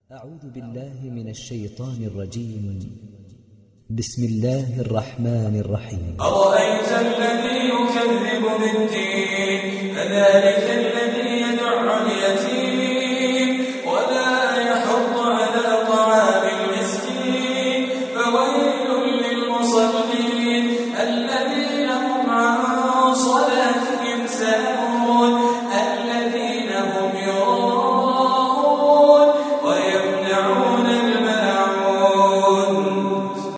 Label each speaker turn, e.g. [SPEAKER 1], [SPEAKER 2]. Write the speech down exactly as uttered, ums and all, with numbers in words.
[SPEAKER 1] أعوذ بالله من الشيطان الرجيم. بسم الله الرحمن الرحيم.
[SPEAKER 2] أرأيت الذي يكذب بالدين فذلك